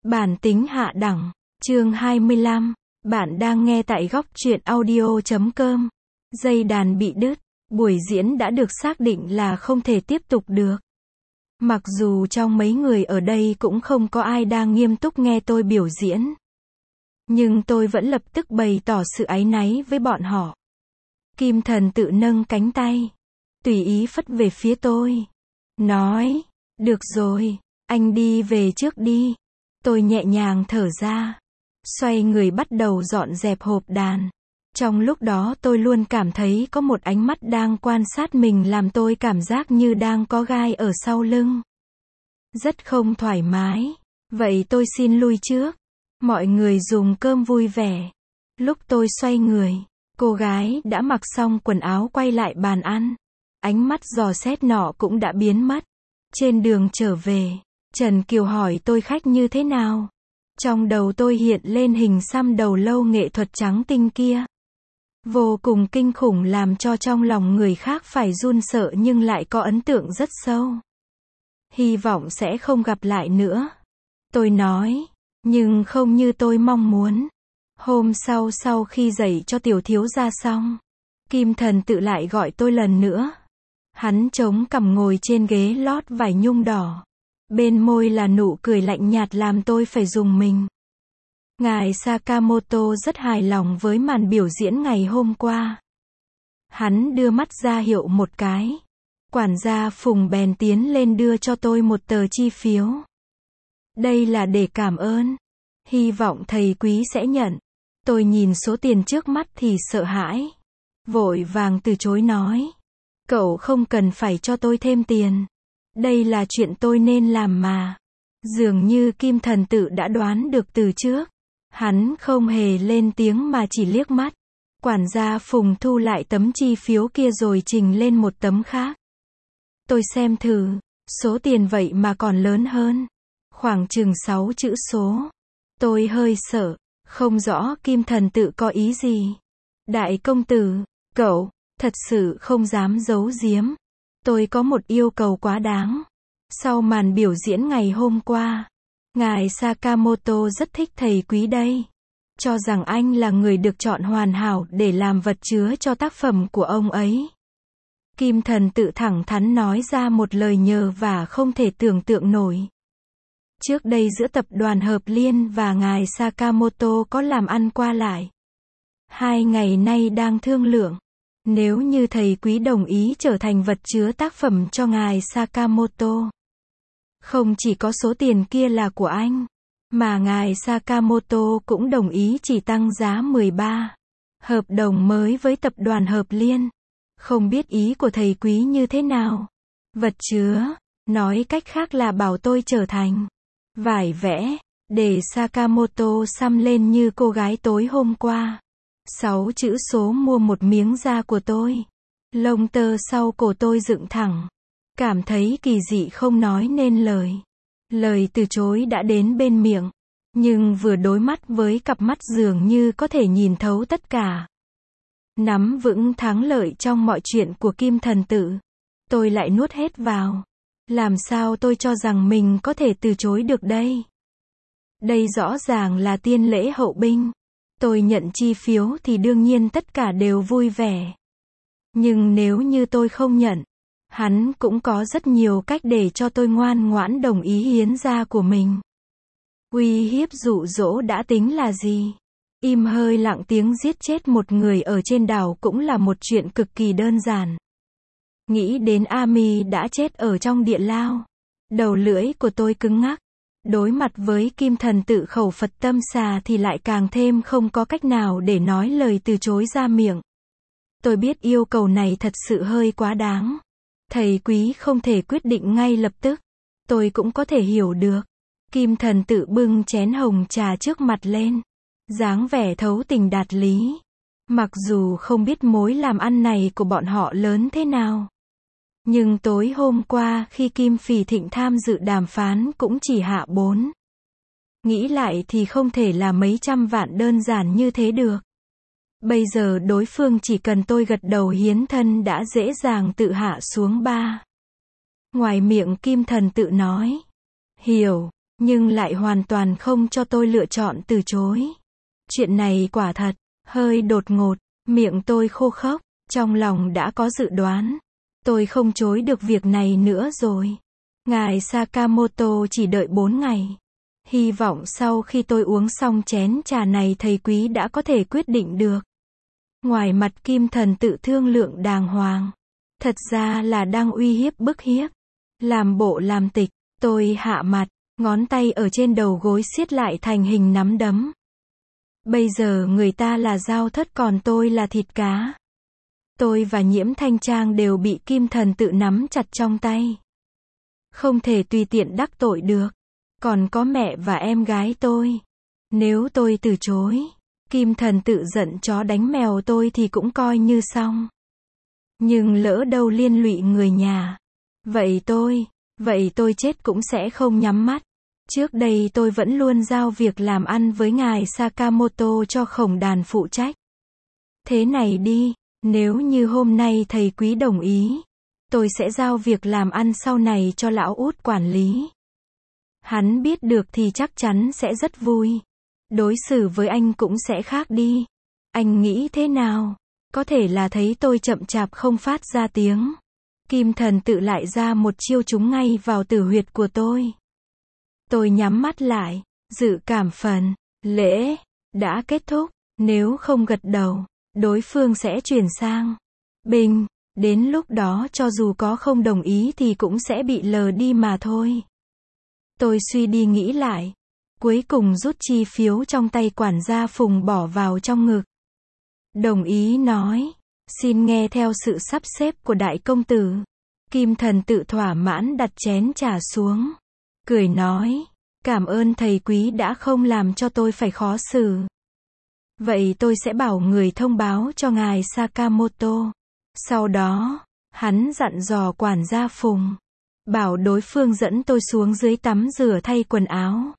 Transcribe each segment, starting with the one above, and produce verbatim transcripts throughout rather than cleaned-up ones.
Bản tính hạ đẳng, chương hai mươi lăm, bạn đang nghe tại góc truyện audio chấm com. Dây đàn bị đứt, buổi diễn đã được xác định là không thể tiếp tục được. Mặc dù trong mấy người ở đây cũng không có ai đang nghiêm túc nghe tôi biểu diễn. Nhưng tôi vẫn lập tức bày tỏ sự áy náy với bọn họ. Kim Thần tự nâng cánh tay, tùy ý phất về phía tôi. Nói, được rồi, anh đi về trước đi. Tôi nhẹ nhàng thở ra, xoay người bắt đầu dọn dẹp hộp đàn. Trong lúc đó tôi luôn cảm thấy có một ánh mắt đang quan sát mình làm tôi cảm giác như đang có gai ở sau lưng. Rất không thoải mái. Vậy tôi xin lui trước. Mọi người dùng cơm vui vẻ. Lúc tôi xoay người, cô gái đã mặc xong quần áo quay lại bàn ăn. Ánh mắt dò xét nọ cũng đã biến mất. Trên đường trở về, Trần Kiều hỏi tôi khách như thế nào. Trong đầu tôi hiện lên hình xăm đầu lâu nghệ thuật trắng tinh kia. Vô cùng kinh khủng làm cho trong lòng người khác phải run sợ nhưng lại có ấn tượng rất sâu. Hy vọng sẽ không gặp lại nữa. Tôi nói, nhưng không như tôi mong muốn. Hôm sau sau khi dạy cho tiểu thiếu gia xong, Kim Thần tự lại gọi tôi lần nữa. Hắn chống cằm ngồi trên ghế lót vải nhung đỏ. Bên môi là nụ cười lạnh nhạt làm tôi phải rùng mình. Ngài Sakamoto rất hài lòng với màn biểu diễn ngày hôm qua. Hắn đưa mắt ra hiệu một cái. Quản gia Phùng bèn tiến lên đưa cho tôi một tờ chi phiếu. Đây là để cảm ơn. Hy vọng thầy quý sẽ nhận. Tôi nhìn số tiền trước mắt thì sợ hãi. Vội vàng từ chối nói. Cậu không cần phải cho tôi thêm tiền. Đây là chuyện tôi nên làm mà. Dường như Kim Thần tự đã đoán được từ trước. Hắn không hề lên tiếng mà chỉ liếc mắt. Quản gia Phùng thu lại tấm chi phiếu kia rồi trình lên một tấm khác. Tôi xem thử. Số tiền vậy mà còn lớn hơn. Khoảng chừng sáu chữ số. Tôi hơi sợ. Không rõ Kim Thần tự có ý gì. Đại công tử, cậu, thật sự không dám giấu giếm. Tôi có một yêu cầu quá đáng. Sau màn biểu diễn ngày hôm qua, ngài Sakamoto rất thích thầy quý đây. Cho rằng anh là người được chọn hoàn hảo để làm vật chứa cho tác phẩm của ông ấy. Kim Thần tự thẳng thắn nói ra một lời nhờ và không thể tưởng tượng nổi. Trước đây giữa tập đoàn Hợp Liên và ngài Sakamoto có làm ăn qua lại. Hai ngày nay đang thương lượng. Nếu như thầy quý đồng ý trở thành vật chứa tác phẩm cho ngài Sakamoto. Không chỉ có số tiền kia là của anh, mà ngài Sakamoto cũng đồng ý chỉ tăng giá mười ba. Hợp đồng mới với tập đoàn Hợp Liên. Không biết ý của thầy quý như thế nào. Vật chứa, nói cách khác là bảo tôi trở thành vải vẽ, để Sakamoto xăm lên như cô gái tối hôm qua. Sáu chữ số mua một miếng da của tôi. Lông tơ sau cổ tôi dựng thẳng. Cảm thấy kỳ dị không nói nên lời. Lời từ chối đã đến bên miệng. Nhưng vừa đối mắt với cặp mắt dường như có thể nhìn thấu tất cả. Nắm vững thắng lợi trong mọi chuyện của Kim Thần tự. Tôi lại nuốt hết vào. Làm sao tôi cho rằng mình có thể từ chối được đây? Đây rõ ràng là tiên lễ hậu binh. Tôi nhận chi phiếu thì đương nhiên tất cả đều vui vẻ. Nhưng nếu như tôi không nhận, hắn cũng có rất nhiều cách để cho tôi ngoan ngoãn đồng ý hiến da của mình. Uy hiếp dụ dỗ đã tính là gì? Im hơi lặng tiếng giết chết một người ở trên đảo cũng là một chuyện cực kỳ đơn giản. Nghĩ đến Ami đã chết ở trong địa lao. Đầu lưỡi của tôi cứng ngắc. Đối mặt với Kim Thần tự khẩu Phật tâm xà thì lại càng thêm không có cách nào để nói lời từ chối ra miệng. Tôi biết yêu cầu này thật sự hơi quá đáng. Thầy quý không thể quyết định ngay lập tức. Tôi cũng có thể hiểu được. Kim Thần tự bưng chén hồng trà trước mặt lên. Dáng vẻ thấu tình đạt lý. Mặc dù không biết mối làm ăn này của bọn họ lớn thế nào. Nhưng tối hôm qua khi Kim Phỉ Thịnh tham dự đàm phán cũng chỉ hạ bốn. Nghĩ lại thì không thể là mấy trăm vạn đơn giản như thế được. Bây giờ đối phương chỉ cần tôi gật đầu hiến thân đã dễ dàng tự hạ xuống ba. Ngoài miệng Kim Thần tự nói. Hiểu, nhưng lại hoàn toàn không cho tôi lựa chọn từ chối. Chuyện này quả thật, hơi đột ngột, miệng tôi khô khốc, trong lòng đã có dự đoán. Tôi không chối được việc này nữa rồi. Ngài Sakamoto chỉ đợi bốn ngày. Hy vọng sau khi tôi uống xong chén trà này thầy quý đã có thể quyết định được. Ngoài mặt Kim Thần Tự thương lượng đàng hoàng. Thật ra là đang uy hiếp bức hiếp. Làm bộ làm tịch, tôi hạ mặt, ngón tay ở trên đầu gối siết lại thành hình nắm đấm. Bây giờ người ta là dao thớt còn tôi là thịt cá. Tôi và Nhiễm Thanh Trang đều bị Kim Thần Tự nắm chặt trong tay. Không thể tùy tiện đắc tội được. Còn có mẹ và em gái tôi. Nếu tôi từ chối, Kim Thần Tự giận chó đánh mèo tôi thì cũng coi như xong. Nhưng lỡ đâu liên lụy người nhà. Vậy tôi, vậy tôi chết cũng sẽ không nhắm mắt. Trước đây tôi vẫn luôn giao việc làm ăn với ngài Sakamoto cho Khổng Đàn phụ trách. Thế này đi, nếu như hôm nay thầy quý đồng ý, tôi sẽ giao việc làm ăn sau này cho lão út quản lý. Hắn biết được thì chắc chắn sẽ rất vui. Đối xử với anh cũng sẽ khác đi. Anh nghĩ thế nào? Có thể là thấy tôi chậm chạp không phát ra tiếng. Kim Thần Tự lại ra một chiêu trúng ngay vào tử huyệt của tôi. Tôi nhắm mắt lại, dự cảm phần lễ đã kết thúc, nếu không gật đầu, đối phương sẽ chuyển sang bình, đến lúc đó cho dù có không đồng ý thì cũng sẽ bị lờ đi mà thôi. Tôi suy đi nghĩ lại, cuối cùng rút chi phiếu trong tay quản gia Phùng bỏ vào trong ngực. Đồng ý nói, xin nghe theo sự sắp xếp của đại công tử. Kim Thần Tự thỏa mãn đặt chén trà xuống, cười nói, cảm ơn thầy quý đã không làm cho tôi phải khó xử. Vậy tôi sẽ bảo người thông báo cho ngài Sakamoto. Sau đó, hắn dặn dò quản gia Phùng, bảo đối phương dẫn tôi xuống dưới tắm rửa thay quần áo.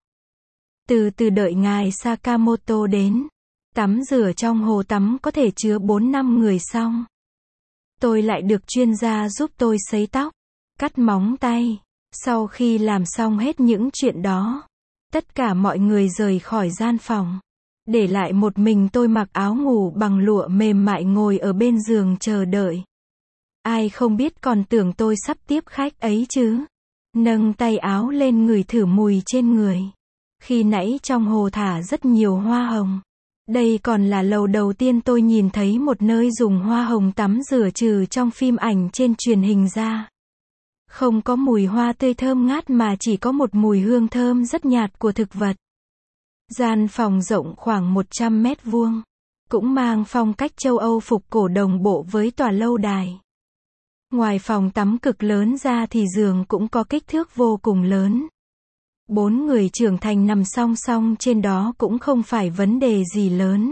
Từ từ đợi ngài Sakamoto đến. Tắm rửa trong hồ tắm có thể chứa bốn năm người xong. Tôi lại được chuyên gia giúp tôi sấy tóc, cắt móng tay. Sau khi làm xong hết những chuyện đó, tất cả mọi người rời khỏi gian phòng. Để lại một mình tôi mặc áo ngủ bằng lụa mềm mại ngồi ở bên giường chờ đợi. Ai không biết còn tưởng tôi sắp tiếp khách ấy chứ. Nâng tay áo lên ngửi thử mùi trên người. Khi nãy trong hồ thả rất nhiều hoa hồng. Đây còn là lần đầu tiên tôi nhìn thấy một nơi dùng hoa hồng tắm rửa trừ trong phim ảnh trên truyền hình ra. Không có mùi hoa tươi thơm ngát mà chỉ có một mùi hương thơm rất nhạt của thực vật. Gian phòng rộng khoảng một trăm mét vuông. Cũng mang phong cách châu Âu phục cổ đồng bộ với tòa lâu đài. Ngoài phòng tắm cực lớn ra thì giường cũng có kích thước vô cùng lớn. Bốn người trưởng thành nằm song song trên đó cũng không phải vấn đề gì lớn.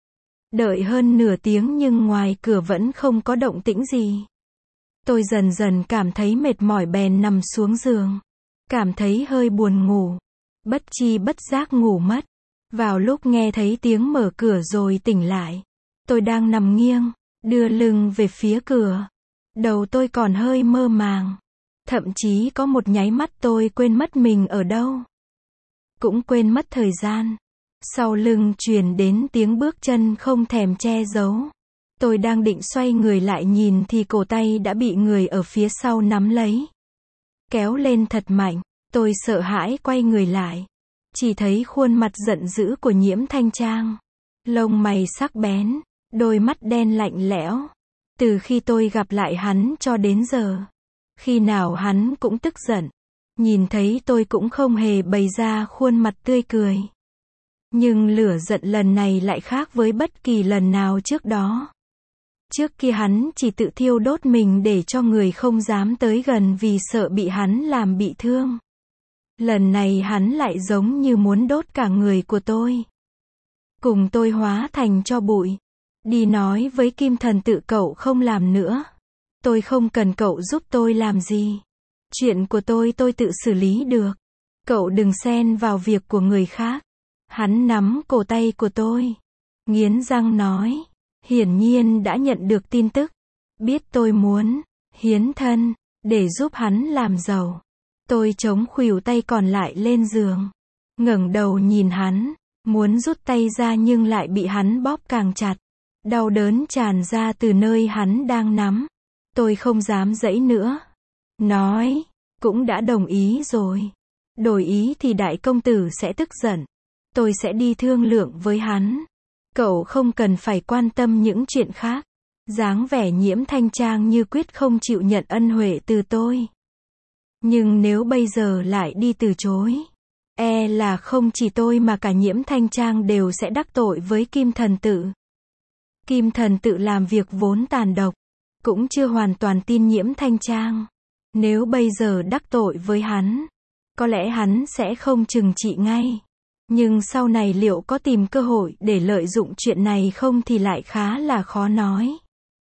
Đợi hơn nửa tiếng nhưng ngoài cửa vẫn không có động tĩnh gì. Tôi dần dần cảm thấy mệt mỏi bèn nằm xuống giường. Cảm thấy hơi buồn ngủ. Bất chi bất giác ngủ mất. Vào lúc nghe thấy tiếng mở cửa rồi tỉnh lại. Tôi đang nằm nghiêng, đưa lưng về phía cửa. Đầu tôi còn hơi mơ màng. Thậm chí có một nháy mắt tôi quên mất mình ở đâu. Cũng quên mất thời gian. Sau lưng truyền đến tiếng bước chân không thèm che giấu. Tôi đang định xoay người lại nhìn thì cổ tay đã bị người ở phía sau nắm lấy. Kéo lên thật mạnh. Tôi sợ hãi quay người lại. Chỉ thấy khuôn mặt giận dữ của Nhiễm Thanh Trang. Lông mày sắc bén. Đôi mắt đen lạnh lẽo. Từ khi tôi gặp lại hắn cho đến giờ. Khi nào hắn cũng tức giận. Nhìn thấy tôi cũng không hề bày ra khuôn mặt tươi cười. Nhưng lửa giận lần này lại khác với bất kỳ lần nào trước đó. Trước kia hắn chỉ tự thiêu đốt mình để cho người không dám tới gần vì sợ bị hắn làm bị thương. Lần này hắn lại giống như muốn đốt cả người của tôi. Cùng tôi hóa thành tro bụi. Đi nói với Kim Thần Tự cậu không làm nữa. Tôi không cần cậu giúp tôi làm gì. Chuyện của tôi tôi tự xử lý được. Cậu đừng xen vào việc của người khác. Hắn nắm cổ tay của tôi. Nghiến răng nói. Hiển nhiên đã nhận được tin tức. Biết tôi muốn hiến thân để giúp hắn làm giàu. Tôi chống khuỷu tay còn lại lên giường. Ngẩng đầu nhìn hắn, muốn rút tay ra nhưng lại bị hắn bóp càng chặt. Đau đớn tràn ra từ nơi hắn đang nắm. Tôi không dám giãy nữa. Nói, cũng đã đồng ý rồi. Đổi ý thì đại công tử sẽ tức giận. Tôi sẽ đi thương lượng với hắn. Cậu không cần phải quan tâm những chuyện khác. Dáng vẻ Nhiễm Thanh Trang như quyết không chịu nhận ân huệ từ tôi. Nhưng nếu bây giờ lại đi từ chối, e là không chỉ tôi mà cả Nhiễm Thanh Trang đều sẽ đắc tội với Kim Thần Tự. Kim Thần Tự làm việc vốn tàn độc, cũng chưa hoàn toàn tin Nhiễm Thanh Trang. Nếu bây giờ đắc tội với hắn, có lẽ hắn sẽ không trừng trị ngay. Nhưng sau này liệu có tìm cơ hội để lợi dụng chuyện này không thì lại khá là khó nói.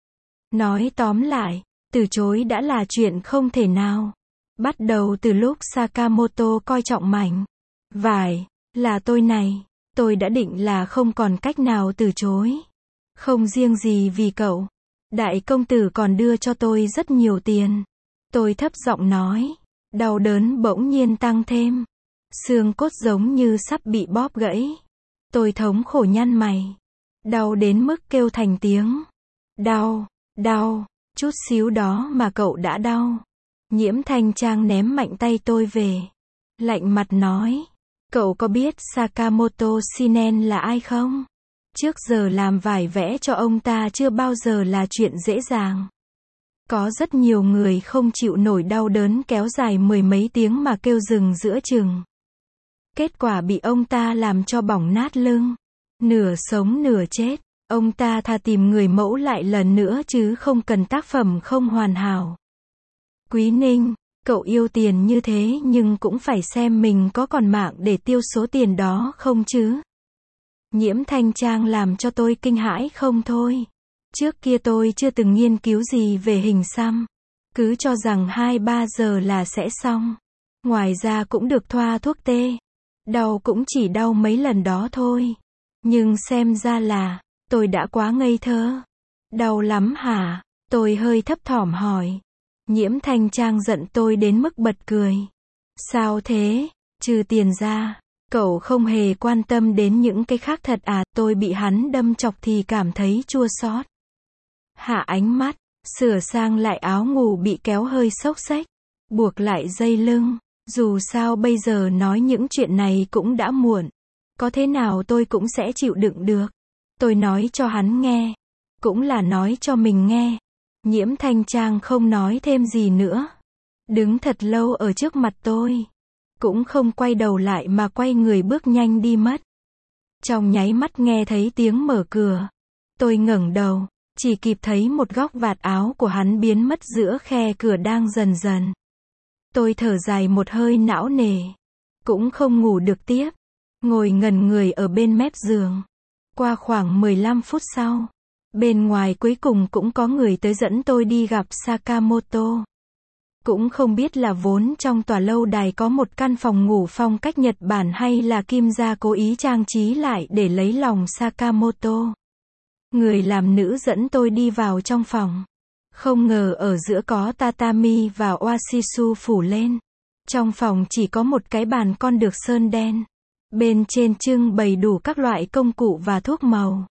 Nói tóm lại, từ chối đã là chuyện không thể nào. Bắt đầu từ lúc Sakamoto coi trọng mảnh vải là tôi này, tôi đã định là không còn cách nào từ chối. Không riêng gì vì cậu, đại công tử còn đưa cho tôi rất nhiều tiền. Tôi thấp giọng nói, đau đớn bỗng nhiên tăng thêm. Xương cốt giống như sắp bị bóp gãy. Tôi thống khổ nhăn mày. Đau đến mức kêu thành tiếng. Đau, đau, chút xíu đó mà cậu đã đau. Nhiễm Thanh Trang ném mạnh tay tôi về. Lạnh mặt nói, cậu có biết Sakamoto Shinen là ai không? Trước giờ làm vải vẽ cho ông ta chưa bao giờ là chuyện dễ dàng. Có rất nhiều người không chịu nổi đau đớn kéo dài mười mấy tiếng mà kêu dừng giữa chừng. Kết quả bị ông ta làm cho bỏng nát lưng. Nửa sống nửa chết. Ông ta thà tìm người mẫu lại lần nữa chứ không cần tác phẩm không hoàn hảo. Quý Ninh, cậu yêu tiền như thế nhưng cũng phải xem mình có còn mạng để tiêu số tiền đó không chứ. Nhiễm Thanh Trang làm cho tôi kinh hãi không thôi. Trước kia tôi chưa từng nghiên cứu gì về hình xăm. Cứ cho rằng hai ba giờ là sẽ xong. Ngoài ra cũng được thoa thuốc tê. Đau cũng chỉ đau mấy lần đó thôi. Nhưng xem ra là, tôi đã quá ngây thơ. Đau lắm hả? Tôi hơi thấp thỏm hỏi. Nhiễm Thanh Trang giận tôi đến mức bật cười. Sao thế? Trừ tiền ra, cậu không hề quan tâm đến những cái khác thật à? Tôi bị hắn đâm chọc thì cảm thấy chua xót. Hạ ánh mắt, sửa sang lại áo ngủ bị kéo hơi xốc xếch, buộc lại dây lưng. Dù sao bây giờ nói những chuyện này cũng đã muộn. Có thế nào tôi cũng sẽ chịu đựng được. Tôi nói cho hắn nghe. Cũng là nói cho mình nghe. Nhiễm Thanh Trang không nói thêm gì nữa. Đứng thật lâu ở trước mặt tôi. Cũng không quay đầu lại mà quay người bước nhanh đi mất. Trong nháy mắt nghe thấy tiếng mở cửa. Tôi ngẩng đầu. Chỉ kịp thấy một góc vạt áo của hắn biến mất giữa khe cửa đang dần dần. Tôi thở dài một hơi não nề. Cũng không ngủ được tiếp. Ngồi ngẩn người ở bên mép giường. Qua khoảng mười lăm phút sau. Bên ngoài cuối cùng cũng có người tới dẫn tôi đi gặp Sakamoto. Cũng không biết là vốn trong tòa lâu đài có một căn phòng ngủ phong cách Nhật Bản hay là Kim gia cố ý trang trí lại để lấy lòng Sakamoto. Người làm nữ dẫn tôi đi vào trong phòng. Không ngờ ở giữa có tatami và oashisu phủ lên. Trong phòng chỉ có một cái bàn con được sơn đen. Bên trên trưng bày đủ các loại công cụ và thuốc màu.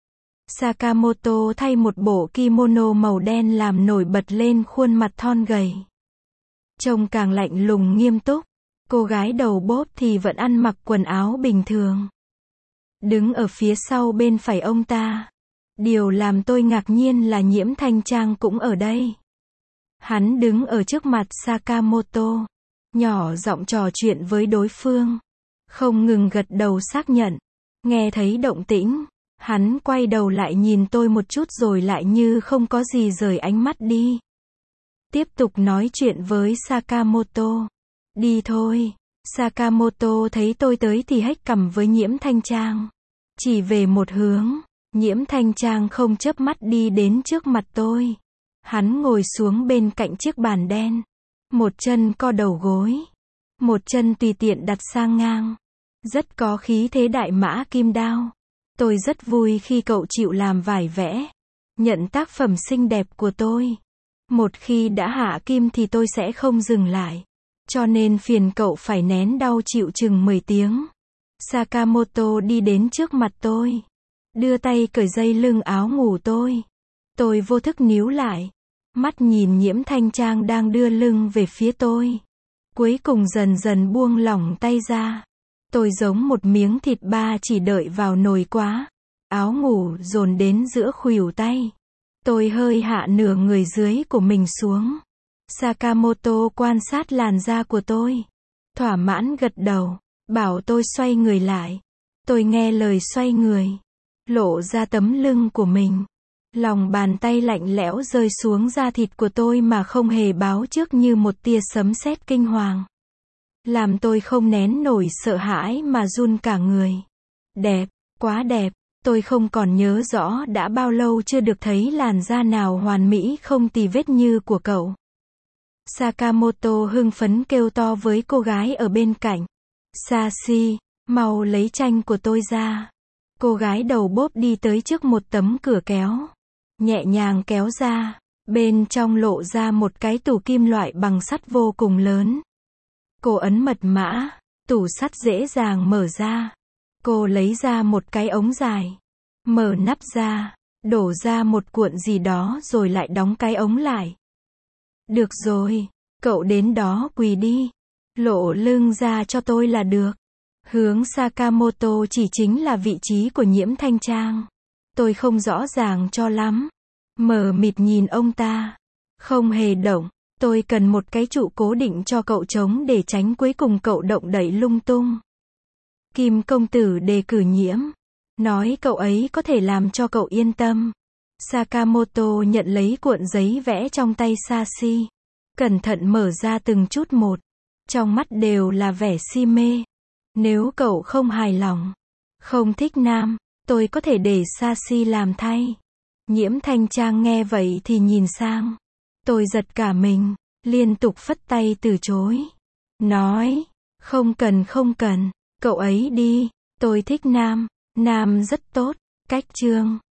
Sakamoto thay một bộ kimono màu đen làm nổi bật lên khuôn mặt thon gầy. Trông càng lạnh lùng nghiêm túc. Cô gái đầu bốp thì vẫn ăn mặc quần áo bình thường. Đứng ở phía sau bên phải ông ta. Điều làm tôi ngạc nhiên là Nhiễm Thanh Trang cũng ở đây. Hắn đứng ở trước mặt Sakamoto. Nhỏ giọng trò chuyện với đối phương. Không ngừng gật đầu xác nhận. Nghe thấy động tĩnh. Hắn quay đầu lại nhìn tôi một chút rồi lại như không có gì rời ánh mắt đi. Tiếp tục nói chuyện với Sakamoto. Đi thôi. Sakamoto thấy tôi tới thì hếch cằm với Nhiễm Thanh Trang. Chỉ về một hướng. Nhiễm Thanh Trang không chớp mắt đi đến trước mặt tôi. Hắn ngồi xuống bên cạnh chiếc bàn đen. Một chân co đầu gối. Một chân tùy tiện đặt sang ngang. Rất có khí thế đại mã kim đao. Tôi rất vui khi cậu chịu làm vải vẽ. Nhận tác phẩm xinh đẹp của tôi. Một khi đã hạ kim thì tôi sẽ không dừng lại. Cho nên phiền cậu phải nén đau chịu chừng mười tiếng. Sakamoto đi đến trước mặt tôi. Đưa tay cởi dây lưng áo ngủ tôi. Tôi vô thức níu lại. Mắt nhìn Nhiễm Thanh Trang đang đưa lưng về phía tôi. Cuối cùng dần dần buông lỏng tay ra. Tôi giống một miếng thịt ba chỉ đợi vào nồi quá. Áo ngủ dồn đến giữa khuỷu tay. Tôi hơi hạ nửa người dưới của mình xuống. Sakamoto quan sát làn da của tôi. Thỏa mãn gật đầu. Bảo tôi xoay người lại. Tôi nghe lời xoay người. Lộ ra tấm lưng của mình. Lòng bàn tay lạnh lẽo rơi xuống da thịt của tôi mà không hề báo trước như một tia sấm sét kinh hoàng. Làm tôi không nén nổi sợ hãi mà run cả người. Đẹp, quá đẹp. Tôi không còn nhớ rõ đã bao lâu chưa được thấy làn da nào hoàn mỹ không tì vết như của cậu. Sakamoto hưng phấn kêu to với cô gái ở bên cạnh. Sashi, mau lấy tranh của tôi ra. Cô gái đầu bốp đi tới trước một tấm cửa kéo. Nhẹ nhàng kéo ra. Bên trong lộ ra một cái tủ kim loại bằng sắt vô cùng lớn. Cô ấn mật mã. Tủ sắt dễ dàng mở ra. Cô lấy ra một cái ống dài. Mở nắp ra. Đổ ra một cuộn gì đó rồi lại đóng cái ống lại. Được rồi. Cậu đến đó quỳ đi. Lộ lưng ra cho tôi là được. Hướng Sakamoto chỉ chính là vị trí của Nhiễm Thanh Trang. Tôi không rõ ràng cho lắm. Mờ mịt nhìn ông ta. Không hề động. Tôi cần một cái trụ cố định cho cậu chống để tránh cuối cùng cậu động đậy lung tung. Kim công tử đề cử Nhiễm. Nói cậu ấy có thể làm cho cậu yên tâm. Sakamoto nhận lấy cuộn giấy vẽ trong tay Sashi. Cẩn thận mở ra từng chút một. Trong mắt đều là vẻ si mê. Nếu cậu không hài lòng, không thích nam, tôi có thể để Sashi làm thay. Nhiễm Thanh Trang nghe vậy thì nhìn sang. Tôi giật cả mình, liên tục phất tay từ chối. Nói, không cần không cần, cậu ấy đi, tôi thích nam, nam rất tốt, cách chương.